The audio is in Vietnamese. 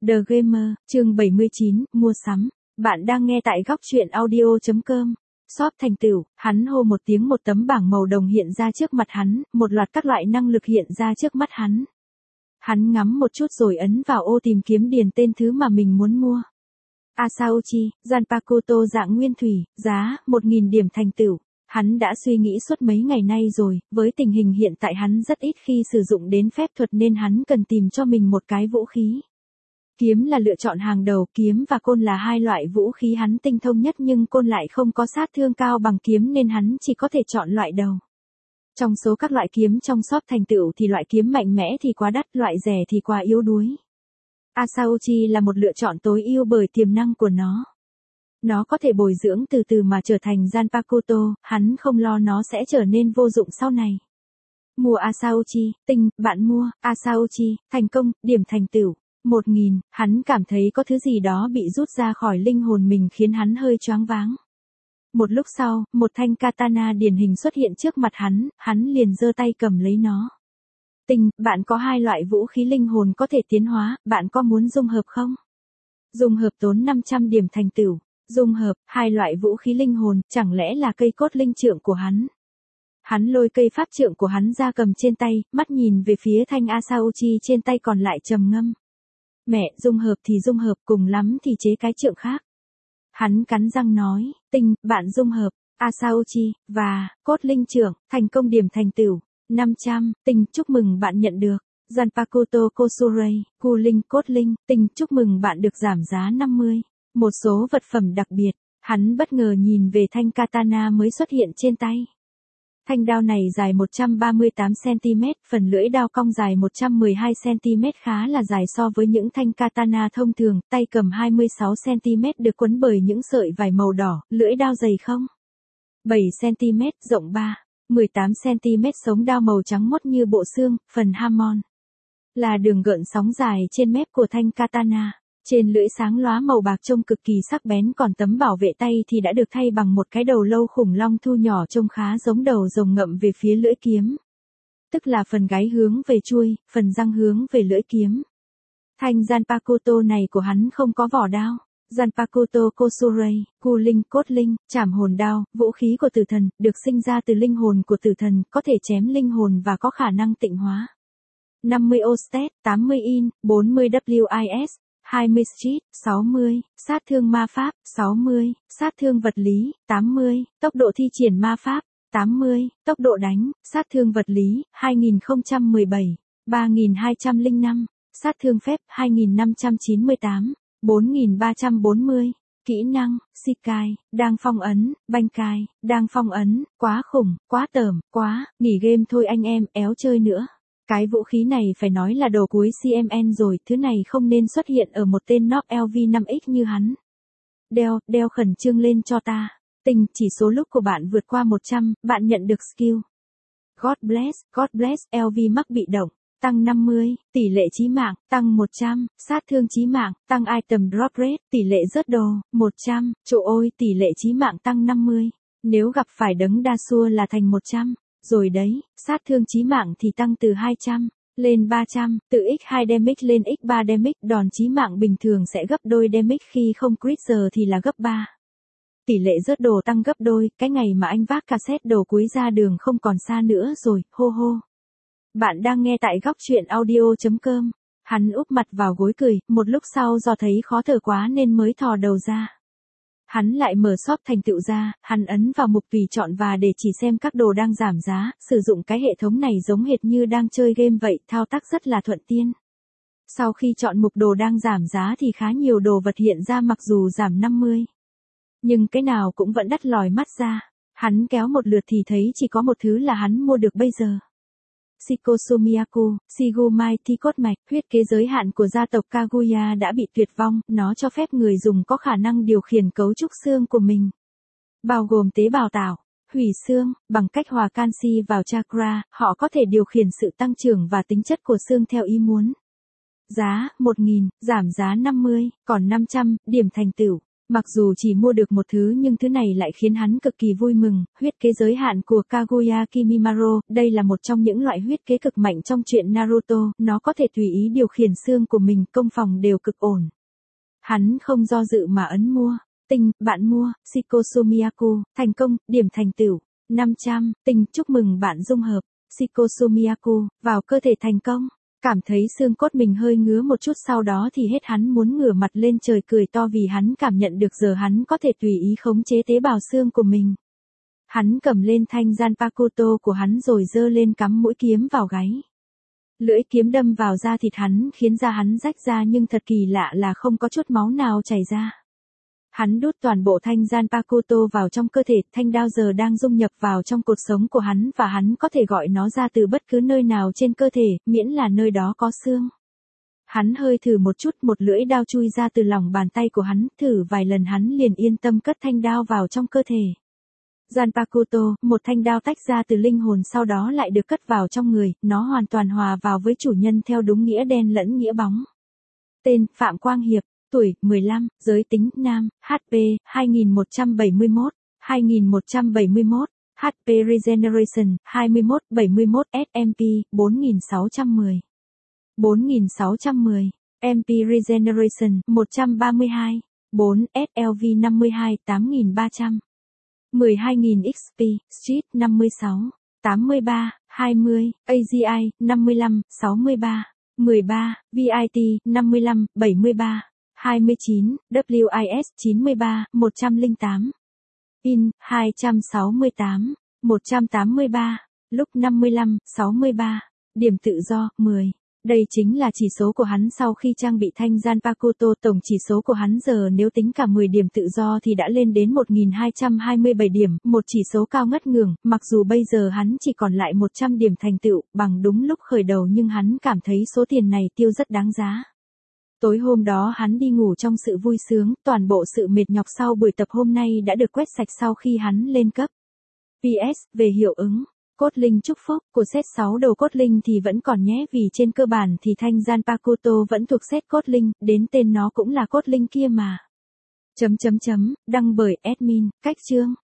The Gamer, chương 79, mua sắm. Bạn đang nghe tại góc truyện audio.com. Shop thành tựu, hắn hô một tiếng, một tấm bảng màu đồng hiện ra trước mặt hắn, một loạt các loại năng lực hiện ra trước mắt hắn. Hắn ngắm một chút rồi ấn vào ô tìm kiếm điền tên thứ mà mình muốn mua. Asaochi, Zanpakuto dạng nguyên thủy, giá, 1.000 điểm thành tựu. Hắn đã suy nghĩ suốt mấy ngày nay rồi, với tình hình hiện tại hắn rất ít khi sử dụng đến phép thuật nên hắn cần tìm cho mình một cái vũ khí. Kiếm là lựa chọn hàng đầu, kiếm và côn là hai loại vũ khí hắn tinh thông nhất nhưng côn lại không có sát thương cao bằng kiếm nên hắn chỉ có thể chọn loại đầu. Trong số các loại kiếm trong shop thành tựu thì loại kiếm mạnh mẽ thì quá đắt, loại rẻ thì quá yếu đuối. Asaochi là một lựa chọn tối ưu bởi tiềm năng của nó. Nó có thể bồi dưỡng từ từ mà trở thành Zanpakuto, hắn không lo nó sẽ trở nên vô dụng sau này. Mua Asaochi, tinh, bạn mua, Asaochi, thành công, điểm thành tựu, 1.000, hắn cảm thấy có thứ gì đó bị rút ra khỏi linh hồn mình khiến hắn hơi choáng váng. Một lúc sau, một thanh katana điển hình xuất hiện trước mặt hắn liền giơ tay cầm lấy nó. Tinh, bạn có hai loại vũ khí linh hồn có thể tiến hóa, bạn có muốn dung hợp không? Dung hợp tốn 500 điểm thành tựu. Dung hợp, hai loại vũ khí linh hồn, chẳng lẽ là cây cốt linh trượng của hắn? Hắn lôi cây pháp trượng của hắn ra cầm trên tay, mắt nhìn về phía thanh Asaochi trên tay còn lại trầm ngâm. Mẹ, dung hợp thì dung hợp, cùng lắm thì chế cái trượng khác. Hắn cắn răng nói, tinh, bạn dung hợp, Asaochi, và, cốt linh trượng, thành công điểm thành tựu, 500, tinh, chúc mừng bạn nhận được. Zanpakuto Kosurei, Cu Linh Cốt Linh, tinh, chúc mừng bạn được giảm giá 50. Một số vật phẩm đặc biệt, hắn bất ngờ nhìn về thanh katana mới xuất hiện trên tay. Thanh đao này dài 138cm, phần lưỡi đao cong dài 112cm khá là dài so với những thanh katana thông thường, tay cầm 26cm được quấn bởi những sợi vải màu đỏ, lưỡi đao dày không? 7cm, rộng 18cm, sống đao màu trắng mốt như bộ xương, phần hamon. Là đường gợn sóng dài trên mép của thanh katana. Trên lưỡi sáng lóa màu bạc trông cực kỳ sắc bén, còn tấm bảo vệ tay thì đã được thay bằng một cái đầu lâu khủng long thu nhỏ trông khá giống đầu rồng ngậm về phía lưỡi kiếm. Tức là phần gáy hướng về chuôi, phần răng hướng về lưỡi kiếm. Thanh Zanpakuto này của hắn không có vỏ đao. Zanpakuto Kosurei, Cu Linh Cốt Linh, trảm hồn đao, vũ khí của tử thần, được sinh ra từ linh hồn của tử thần, có thể chém linh hồn và có khả năng tịnh hóa. 50 Ostet, 80 In, 40 WIS. 20 Street, 60, sát thương ma pháp, 60, sát thương vật lý, 80, tốc độ thi triển ma pháp, 80, tốc độ đánh, sát thương vật lý, 2017, 3205, sát thương phép, 2598, 4340, kỹ năng, Shikai, đang phong ấn, Bankai, đang phong ấn, quá khủng, quá tởm, quá, nghỉ game thôi anh em, éo chơi nữa. Cái vũ khí này phải nói là đồ cuối CMN rồi, thứ này không nên xuất hiện ở một tên Nob LV5X như hắn. Đeo khẩn trương lên cho ta. Tinh, chỉ số lúc của bạn vượt qua 100, bạn nhận được skill. God bless, LV mắc bị động, tăng 50, tỷ lệ chí mạng, tăng 100, sát thương chí mạng, tăng item drop rate, tỷ lệ rớt đồ, 100, trời ơi, tỷ lệ chí mạng tăng 50. Nếu gặp phải đấng đa xua là thành 100. Rồi đấy, sát thương chí mạng thì tăng từ 200 lên 300, từ x2 damage lên x3 damage, đòn chí mạng bình thường sẽ gấp đôi damage khi không crit giờ thì là gấp 3. Tỷ lệ rớt đồ tăng gấp đôi, cái ngày mà anh vác cassette đồ cuối ra đường không còn xa nữa rồi, hô hô. Bạn đang nghe tại góc truyện audio.com. Hắn úp mặt vào gối cười, một lúc sau do thấy khó thở quá nên mới thò đầu ra. Hắn lại mở shop thành tựu ra, hắn ấn vào mục tùy chọn và để chỉ xem các đồ đang giảm giá, sử dụng cái hệ thống này giống hệt như đang chơi game vậy, thao tác rất là thuận tiện. Sau khi chọn mục đồ đang giảm giá thì khá nhiều đồ vật hiện ra mặc dù giảm 50. Nhưng cái nào cũng vẫn đắt lòi mắt ra. Hắn kéo một lượt thì thấy chỉ có một thứ là hắn mua được bây giờ. Shikosumiyaku, Shigumai thi cốt mạch, huyết kế giới hạn của gia tộc Kaguya đã bị tuyệt vong, nó cho phép người dùng có khả năng điều khiển cấu trúc xương của mình. Bao gồm tế bào tạo, hủy xương, bằng cách hòa canxi vào chakra, họ có thể điều khiển sự tăng trưởng và tính chất của xương theo ý muốn. Giá, 1.000, giảm giá 50, còn 500, điểm thành tựu. Mặc dù chỉ mua được một thứ nhưng thứ này lại khiến hắn cực kỳ vui mừng, huyết kế giới hạn của Kaguya Kimimaro, đây là một trong những loại huyết kế cực mạnh trong truyện Naruto, nó có thể tùy ý điều khiển xương của mình, công phòng đều cực ổn. Hắn không do dự mà ấn mua. Tinh, bạn mua, Shikosumiyaku, thành công, điểm thành tựu, 500, tinh, chúc mừng bạn dung hợp, Shikosumiyaku, vào cơ thể thành công. Cảm thấy xương cốt mình hơi ngứa một chút, sau đó thì hết hắn muốn ngửa mặt lên trời cười to vì hắn cảm nhận được giờ hắn có thể tùy ý khống chế tế bào xương của mình. Hắn cầm lên thanh Zanpakuto của hắn rồi giơ lên cắm mũi kiếm vào gáy. Lưỡi kiếm đâm vào da thịt hắn khiến da hắn rách ra nhưng thật kỳ lạ là không có chút máu nào chảy ra. Hắn đút toàn bộ thanh Zanpakuto vào trong cơ thể, thanh đao giờ đang dung nhập vào trong cột sống của hắn và hắn có thể gọi nó ra từ bất cứ nơi nào trên cơ thể, miễn là nơi đó có xương. Hắn hơi thử một chút, một lưỡi đao chui ra từ lòng bàn tay của hắn, thử vài lần hắn liền yên tâm cất thanh đao vào trong cơ thể. Zanpakuto, một thanh đao tách ra từ linh hồn sau đó lại được cất vào trong người, nó hoàn toàn hòa vào với chủ nhân theo đúng nghĩa đen lẫn nghĩa bóng. Tên, Phạm Quang Hiệp. Tuổi, 15, giới tính, nam, HP, 2171, 2171, HP Regeneration, 21, 71, SMP, 4610. 4610, MP Regeneration, 132, 4, SLV 52, 8300. 12.000 XP, Street, 56, 83, 20, AGI, 55, 63, 13, VIT, 55, 73. 29, WIS 93, 108. In, 268, 183, lúc 55, 63. Điểm tự do, 10. Đây chính là chỉ số của hắn sau khi trang bị thanh Zanpakuto. Tổng chỉ số của hắn giờ nếu tính cả 10 điểm tự do thì đã lên đến 1227 điểm, một chỉ số cao ngất ngưỡng, mặc dù bây giờ hắn chỉ còn lại 100 điểm thành tựu, bằng đúng lúc khởi đầu nhưng hắn cảm thấy số tiền này tiêu rất đáng giá. Tối hôm đó hắn đi ngủ trong sự vui sướng, toàn bộ sự mệt nhọc sau buổi tập hôm nay đã được quét sạch sau khi hắn lên cấp. PS, về hiệu ứng, cốt linh chúc phúc của set 6 đầu cốt linh thì vẫn còn nhé, vì trên cơ bản thì thanh Zanpakuto vẫn thuộc set cốt linh, đến tên nó cũng là cốt linh kia mà. Đăng bởi admin, cách chương.